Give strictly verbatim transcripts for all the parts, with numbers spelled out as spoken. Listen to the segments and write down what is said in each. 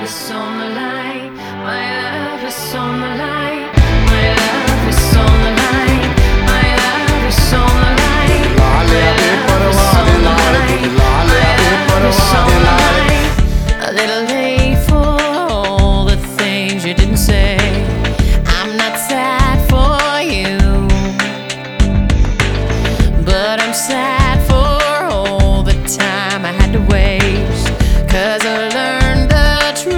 is on the line. My love is on the line. My love is on the line. My love is on the line. My love is on the line. My love is on the line. A little late for all the things you didn't say. I'm not sad for you, but I'm sad for all the time I had to waste. 'Cause I learned the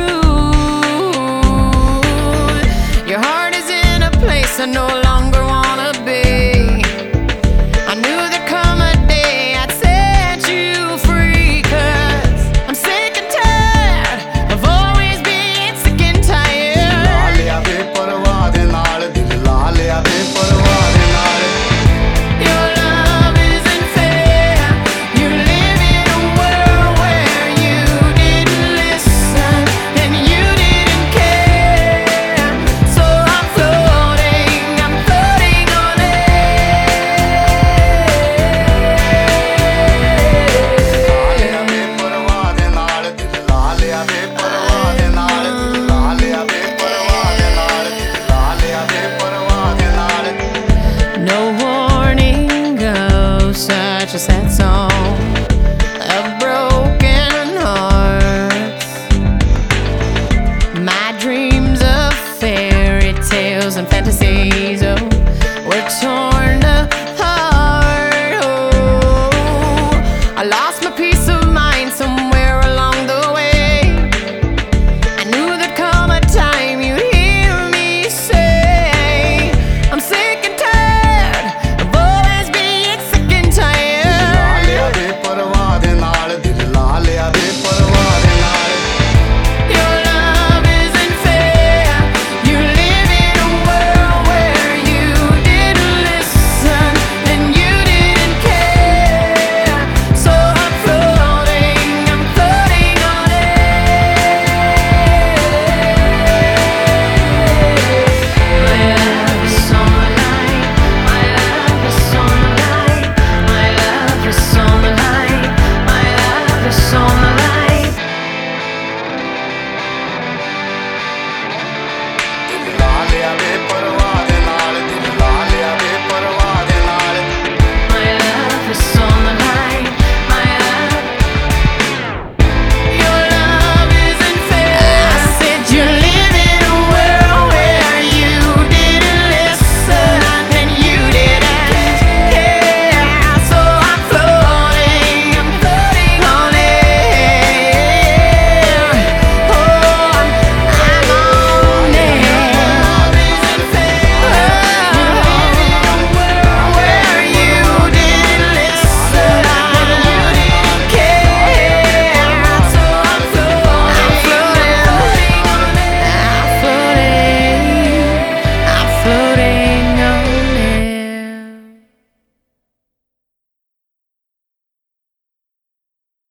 truth. Your heart is in a place I no longer wanna be. I knew there'd come a day I'd set you free. 'Cause I'm sick and tired of always being sick and tired. ਲਾ ਲਿਆ ਬੇਪਰਵਾਹ ਦੇ ਨਾਲ ਦਿਲ ਲਾ ਲਿਆ ਬੇਪਰਵਾਹ ਦੇ ਨਾਲ Your love isn't fair. You live in a world where you didn't listen and you didn't care. So I'm floating, I'm floating on air. ਲਾ ਲਿਆ ਬੇਪਰਵਾਹ ਦੇ ਨਾਲ ਦਿਲ ਲਾ ਲਿਆ ਬੇਪਰਵਾਹ ਦੇ ਨਾਲ ਦਿਲ ਲਾ ਲਿਆ ਬੇਪਰਵਾਹ ਦੇ ਨਾਲ ਦਿਲ ਲਾ ਲਿਆ ਬੇਪਰਵਾਹ ਦੇ ਨਾਲ No warning, oh, such a sad song.